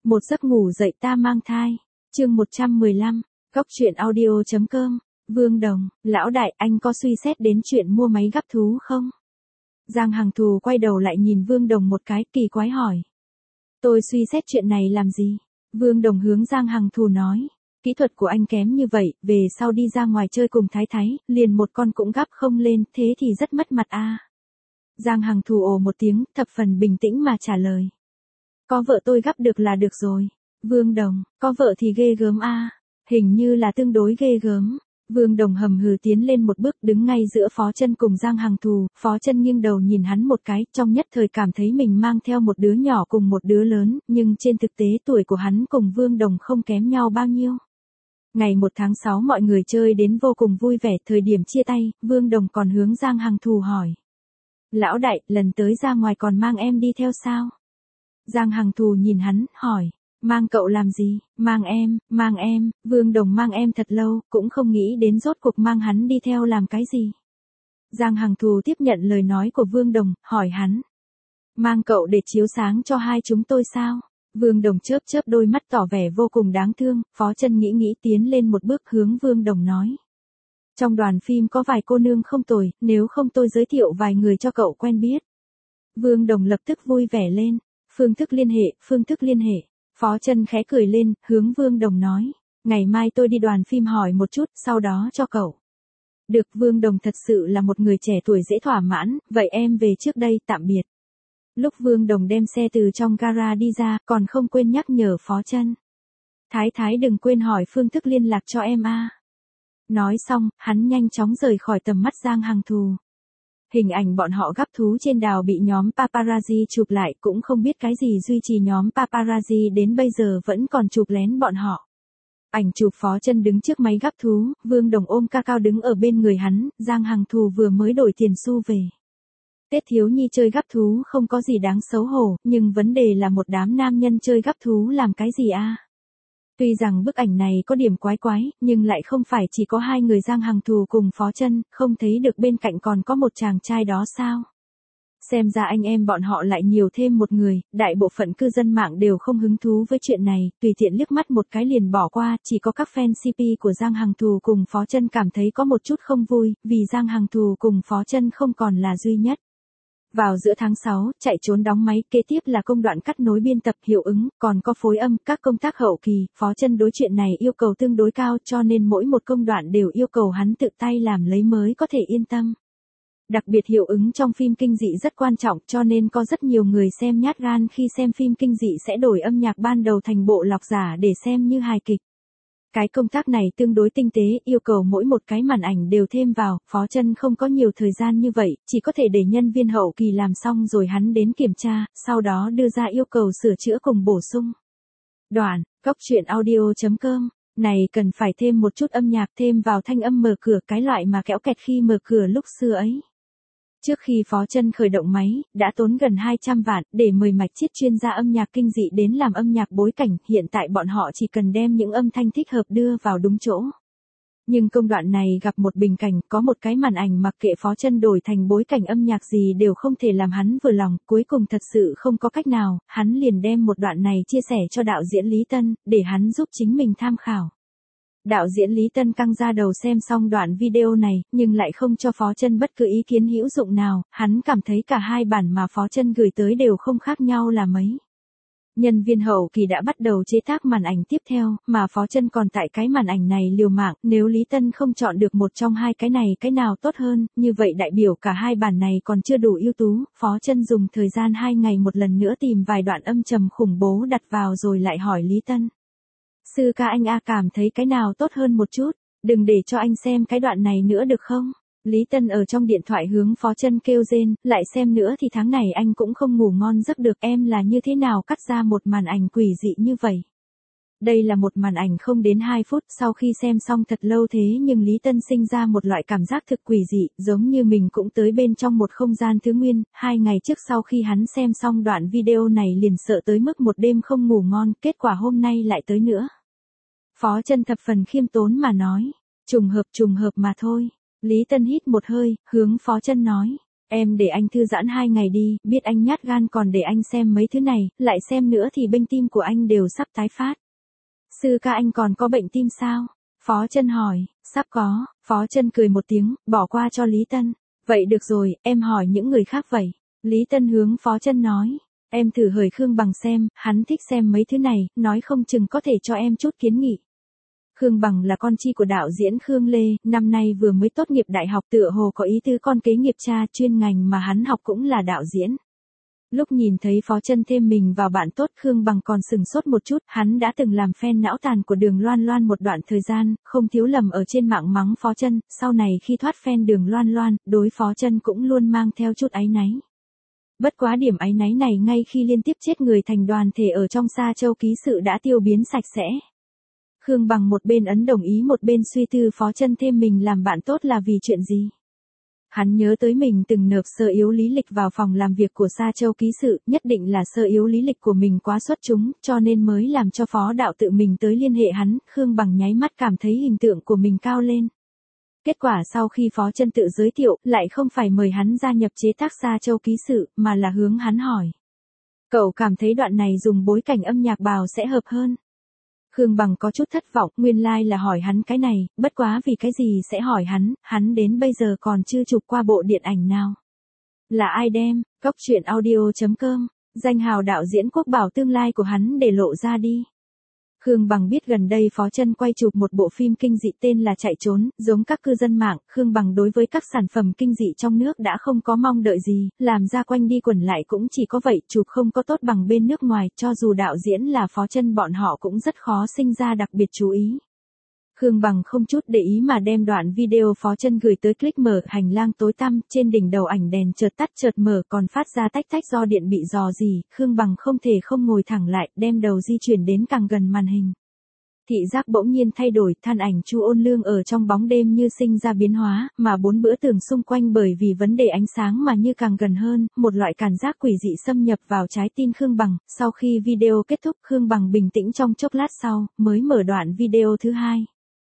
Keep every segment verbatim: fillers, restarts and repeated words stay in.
Một giấc ngủ dậy ta mang thai. Chương một trăm mười lăm, Cóc truyện audio chấm com. Vương Đồng, lão đại, anh có suy xét đến chuyện mua máy gắp thú không? Giang Hằng Thù quay đầu lại nhìn Vương Đồng một cái, kỳ quái hỏi. Tôi suy xét chuyện này làm gì? Vương Đồng hướng Giang Hằng Thù nói. Kỹ thuật của anh kém như vậy, về sau đi ra ngoài chơi cùng Thái Thái, liền một con cũng gắp không lên, thế thì rất mất mặt a. À. Giang Hằng Thù ồ một tiếng, thập phần bình tĩnh mà trả lời. Có vợ tôi gắp được là được rồi. Vương Đồng, có vợ thì ghê gớm a. À. Hình như là tương đối ghê gớm. Vương Đồng hầm hừ tiến lên một bước đứng ngay giữa Phó Chân cùng Giang Hằng Thù, Phó Chân nghiêng đầu nhìn hắn một cái, trong nhất thời cảm thấy mình mang theo một đứa nhỏ cùng một đứa lớn, nhưng trên thực tế tuổi của hắn cùng Vương Đồng không kém nhau bao nhiêu. Ngày một tháng sáu mọi người chơi đến vô cùng vui vẻ, thời điểm chia tay, Vương Đồng còn hướng Giang Hằng Thù hỏi. Lão đại, lần tới ra ngoài còn mang em đi theo sao? Giang Hằng Thù nhìn hắn, hỏi. Mang cậu làm gì? Mang em, mang em, Vương Đồng mang em thật lâu, cũng không nghĩ đến rốt cuộc mang hắn đi theo làm cái gì. Giang Hằng Thù tiếp nhận lời nói của Vương Đồng, hỏi hắn. Mang cậu để chiếu sáng cho hai chúng tôi sao? Vương Đồng chớp chớp đôi mắt tỏ vẻ vô cùng đáng thương, Phó Chân nghĩ nghĩ tiến lên một bước hướng Vương Đồng nói. Trong đoàn phim có vài cô nương không tồi, nếu không tôi giới thiệu vài người cho cậu quen biết. Vương Đồng lập tức vui vẻ lên, phương thức liên hệ, phương thức liên hệ. Phó Chân khẽ cười lên, hướng Vương Đồng nói, ngày mai tôi đi đoàn phim hỏi một chút, sau đó cho cậu. Được, Vương Đồng thật sự là một người trẻ tuổi dễ thỏa mãn, vậy em về trước đây, tạm biệt. Lúc Vương Đồng đem xe từ trong gara đi ra, còn không quên nhắc nhở Phó Chân. Thái Thái đừng quên hỏi phương thức liên lạc cho em a. Nói xong, hắn nhanh chóng rời khỏi tầm mắt Giang Hằng Thù. Hình ảnh bọn họ gắp thú trên đào bị nhóm paparazzi chụp lại, cũng không biết cái gì duy trì nhóm paparazzi đến bây giờ vẫn còn chụp lén bọn họ. Ảnh chụp Phó Chân đứng trước máy gắp thú, Vương Đồng ôm ca cao đứng ở bên người hắn, Giang Hằng Thù vừa mới đổi tiền xu về. Tết thiếu nhi chơi gắp thú không có gì đáng xấu hổ, nhưng vấn đề là một đám nam nhân chơi gắp thú làm cái gì a? À? Tuy rằng bức ảnh này có điểm quái quái, nhưng lại không phải chỉ có hai người Giang Hằng Thù cùng Phó Chân, không thấy được bên cạnh còn có một chàng trai đó sao? Xem ra anh em bọn họ lại nhiều thêm một người, đại bộ phận cư dân mạng đều không hứng thú với chuyện này, tùy tiện liếc mắt một cái liền bỏ qua, chỉ có các fan xê pê của Giang Hằng Thù cùng Phó Chân cảm thấy có một chút không vui, vì Giang Hằng Thù cùng Phó Chân không còn là duy nhất. Vào giữa tháng sáu, chạy trốn đóng máy, kế tiếp là công đoạn cắt nối biên tập hiệu ứng, còn có phối âm, các công tác hậu kỳ, Phó Chân đối chuyện này yêu cầu tương đối cao cho nên mỗi một công đoạn đều yêu cầu hắn tự tay làm lấy mới có thể yên tâm. Đặc biệt hiệu ứng trong phim kinh dị rất quan trọng cho nên có rất nhiều người xem nhát gan khi xem phim kinh dị sẽ đổi âm nhạc ban đầu thành bộ lọc giả để xem như hài kịch. Cái công tác này tương đối tinh tế, yêu cầu mỗi một cái màn ảnh đều thêm vào, Phó Chân không có nhiều thời gian như vậy, chỉ có thể để nhân viên hậu kỳ làm xong rồi hắn đến kiểm tra, sau đó đưa ra yêu cầu sửa chữa cùng bổ sung. Đoạn, Cóc truyện audio chấm com, này cần phải thêm một chút âm nhạc thêm vào thanh âm mở cửa cái loại mà kéo kẹt khi mở cửa lúc xưa ấy. Trước khi Phó Chân khởi động máy, đã tốn gần hai trăm vạn để mời mạch chiết chuyên gia âm nhạc kinh dị đến làm âm nhạc bối cảnh, hiện tại bọn họ chỉ cần đem những âm thanh thích hợp đưa vào đúng chỗ. Nhưng công đoạn này gặp một bình cảnh, có một cái màn ảnh mặc kệ Phó Chân đổi thành bối cảnh âm nhạc gì đều không thể làm hắn vừa lòng, cuối cùng thật sự không có cách nào, hắn liền đem một đoạn này chia sẻ cho đạo diễn Lý Tân, để hắn giúp chính mình tham khảo. Đạo diễn Lý Tân căng ra đầu xem xong đoạn video này, nhưng lại không cho Phó Chân bất cứ ý kiến hữu dụng nào, hắn cảm thấy cả hai bản mà Phó Chân gửi tới đều không khác nhau là mấy. Nhân viên hậu kỳ đã bắt đầu chế tác màn ảnh tiếp theo, mà Phó Chân còn tại cái màn ảnh này liều mạng, nếu Lý Tân không chọn được một trong hai cái này cái nào tốt hơn, như vậy đại biểu cả hai bản này còn chưa đủ ưu tú, Phó Chân dùng thời gian hai ngày một lần nữa tìm vài đoạn âm trầm khủng bố đặt vào rồi lại hỏi Lý Tân. Sư ca anh A cảm thấy cái nào tốt hơn một chút, đừng để cho anh xem cái đoạn này nữa được không? Lý Tân ở trong điện thoại hướng Phó Chân kêu rên, lại xem nữa thì tháng này anh cũng không ngủ ngon giấc được, em là như thế nào cắt ra một màn ảnh quỷ dị như vậy? Đây là một màn ảnh không đến hai phút, sau khi xem xong thật lâu thế nhưng Lý Tân sinh ra một loại cảm giác thực quỷ dị, giống như mình cũng tới bên trong một không gian thứ nguyên, hai ngày trước sau khi hắn xem xong đoạn video này liền sợ tới mức một đêm không ngủ ngon, kết quả hôm nay lại tới nữa. Phó Chân thập phần khiêm tốn mà nói, trùng hợp trùng hợp mà thôi. Lý Tân hít một hơi, hướng Phó Chân nói, Em để anh thư giãn hai ngày đi, biết anh nhát gan còn để anh xem mấy thứ này, lại xem nữa thì bênh tim của anh đều sắp tái phát. Sư ca anh còn có bệnh tim sao? Phó Chân hỏi, sắp có, Phó Chân cười một tiếng, bỏ qua cho Lý Tân. Vậy được rồi, em hỏi những người khác vậy. Lý Tân hướng Phó Chân nói, em thử hời Khương Bằng xem, hắn thích xem mấy thứ này, nói không chừng có thể cho em chút kiến nghị. Khương Bằng là con chi của đạo diễn Khương Lê, năm nay vừa mới tốt nghiệp đại học tựa hồ có ý tứ con kế nghiệp cha, chuyên ngành mà hắn học cũng là đạo diễn. Lúc nhìn thấy Phó Chân thêm mình vào bạn tốt, Khương Bằng còn sừng sốt một chút, hắn đã từng làm fan não tàn của Đường Loan Loan một đoạn thời gian, không thiếu lầm ở trên mạng mắng Phó Chân, sau này khi thoát fan Đường Loan Loan, đối Phó Chân cũng luôn mang theo chút áy náy. Bất quá điểm áy náy này ngay khi liên tiếp chết người thành đoàn thể ở trong Sa Châu ký sự đã tiêu biến sạch sẽ. Khương Bằng một bên ấn đồng ý một bên suy tư Phó Chân thêm mình làm bạn tốt là vì chuyện gì. Hắn nhớ tới mình từng nộp sơ yếu lý lịch vào phòng làm việc của Sa Châu ký sự, nhất định là sơ yếu lý lịch của mình quá xuất chúng, cho nên mới làm cho Phó đạo tự mình tới liên hệ hắn. Khương Bằng nháy mắt cảm thấy hình tượng của mình cao lên. Kết quả sau khi Phó Chân tự giới thiệu, lại không phải mời hắn gia nhập chế tác Sa Châu ký sự, mà là hướng hắn hỏi. Cậu cảm thấy đoạn này dùng bối cảnh âm nhạc bào sẽ hợp hơn. Khương Bằng có chút thất vọng, nguyên lai like là hỏi hắn cái này, bất quá vì cái gì sẽ hỏi hắn, hắn đến bây giờ còn chưa chụp qua bộ điện ảnh nào. Là ai đem, cóc truyện audio chấm com, danh hào đạo diễn Quốc Bảo tương lai của hắn để lộ ra đi. Khương Bằng biết gần đây Phó Chân quay chụp một bộ phim kinh dị tên là Chạy Trốn, giống các cư dân mạng, Khương Bằng đối với các sản phẩm kinh dị trong nước đã không có mong đợi gì, làm ra quanh đi quẩn lại cũng chỉ có vậy, chụp không có tốt bằng bên nước ngoài, cho dù đạo diễn là Phó Chân bọn họ cũng rất khó sinh ra đặc biệt chú ý. Khương Bằng không chút để ý mà đem đoạn video Phó Chân gửi tới click mở, hành lang tối tăm, trên đỉnh đầu ảnh đèn chợt tắt chợt mở còn phát ra tách tách do điện bị rò rỉ, Khương Bằng không thể không ngồi thẳng lại, đem đầu di chuyển đến càng gần màn hình. Thị giác bỗng nhiên thay đổi, than ảnh Chu Ôn Lương ở trong bóng đêm như sinh ra biến hóa, mà bốn bữa tường xung quanh bởi vì vấn đề ánh sáng mà như càng gần hơn, một loại cảm giác quỷ dị xâm nhập vào trái tim Khương Bằng. Sau khi video kết thúc, Khương Bằng bình tĩnh trong chốc lát sau, mới mở đoạn video thứ hai.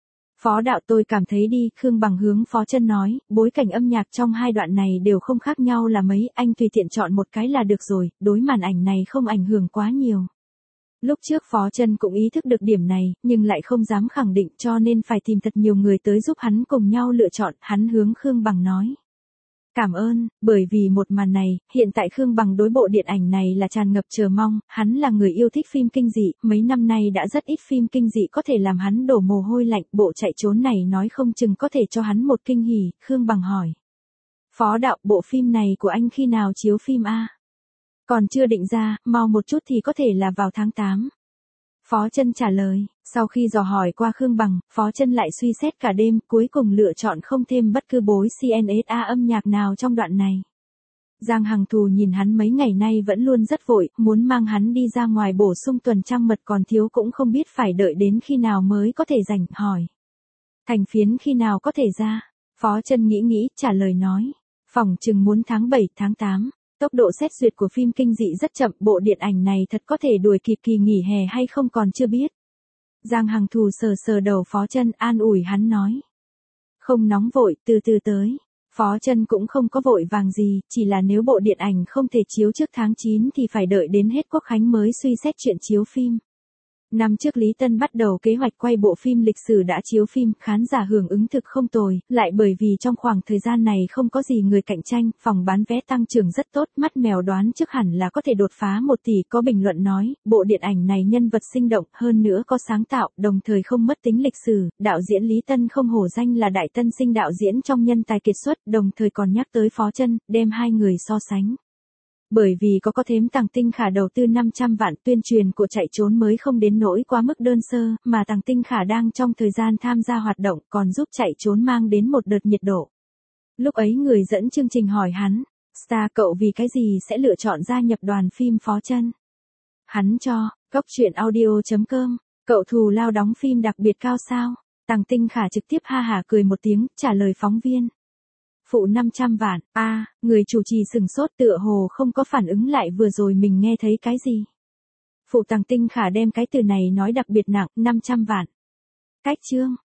Phó đạo tôi cảm thấy đi, Khương Bằng hướng Phó Chân nói, bối cảnh âm nhạc trong hai đoạn này đều không khác nhau là mấy, anh tùy tiện chọn một cái là được rồi, đối màn ảnh này không ảnh hưởng quá nhiều. Lúc trước Phó Chân cũng ý thức được điểm này, nhưng lại không dám khẳng định cho nên phải tìm thật nhiều người tới giúp hắn cùng nhau lựa chọn, hắn hướng Khương Bằng nói. Cảm ơn, bởi vì một màn này, hiện tại Khương Bằng đối bộ điện ảnh này là tràn ngập chờ mong, hắn là người yêu thích phim kinh dị, mấy năm nay đã rất ít phim kinh dị có thể làm hắn đổ mồ hôi lạnh, bộ Chạy Trốn này nói không chừng có thể cho hắn một kinh hỉ, Khương Bằng hỏi. Phó đạo, bộ phim này của anh khi nào chiếu phim a? Còn chưa định ra, mau một chút thì có thể là vào tháng tám. Phó Chân trả lời, sau khi dò hỏi qua Khương Bằng, Phó Chân lại suy xét cả đêm, cuối cùng lựa chọn không thêm bất cứ bối xê en ét a âm nhạc nào trong đoạn này. Giang Hằng Thù nhìn hắn mấy ngày nay vẫn luôn rất vội, muốn mang hắn đi ra ngoài bổ sung tuần trăng mật còn thiếu cũng không biết phải đợi đến khi nào mới có thể rảnh, hỏi. Thành phiến khi nào có thể ra? Phó Chân nghĩ nghĩ, trả lời nói. Phỏng chừng muốn tháng bảy, tháng tám. Tốc độ xét duyệt của phim kinh dị rất chậm, bộ điện ảnh này thật có thể đuổi kịp kỳ nghỉ hè hay không còn chưa biết. Giang Hằng Thù sờ sờ đầu Phó Chân, an ủi hắn nói. Không nóng vội, từ từ tới. Phó Chân cũng không có vội vàng gì, chỉ là nếu bộ điện ảnh không thể chiếu trước tháng chín thì phải đợi đến hết Quốc khánh mới suy xét chuyện chiếu phim. Năm trước Lý Tân bắt đầu kế hoạch quay bộ phim lịch sử đã chiếu phim, khán giả hưởng ứng thực không tồi, lại bởi vì trong khoảng thời gian này không có gì người cạnh tranh, phòng bán vé tăng trưởng rất tốt, mắt mèo đoán trước hẳn là có thể đột phá một tỷ. Có bình luận nói, bộ điện ảnh này nhân vật sinh động, hơn nữa có sáng tạo, đồng thời không mất tính lịch sử, đạo diễn Lý Tân không hổ danh là đại tân sinh đạo diễn trong nhân tài kiệt xuất, đồng thời còn nhắc tới Phó Chân, đem hai người so sánh. Bởi vì có có thếm Tằng Tinh Khả đầu tư năm trăm vạn, tuyên truyền của Chạy Trốn mới không đến nỗi quá mức đơn sơ, mà Tằng Tinh Khả đang trong thời gian tham gia hoạt động còn giúp Chạy Trốn mang đến một đợt nhiệt độ. Lúc ấy người dẫn chương trình hỏi hắn, Star cậu vì cái gì sẽ lựa chọn gia nhập đoàn phim Phó Chân? Hắn cho, cóc truyện audio chấm com, cậu thù lao đóng phim đặc biệt cao sao? Tằng Tinh Khả trực tiếp ha hả cười một tiếng, trả lời phóng viên. Phụ năm trăm vạn, a à, người chủ trì sừng sốt tựa hồ không có phản ứng lại vừa rồi mình nghe thấy cái gì. Phụ Tằng Tinh Khả đem cái từ này nói đặc biệt nặng, năm trăm vạn. Cách chương.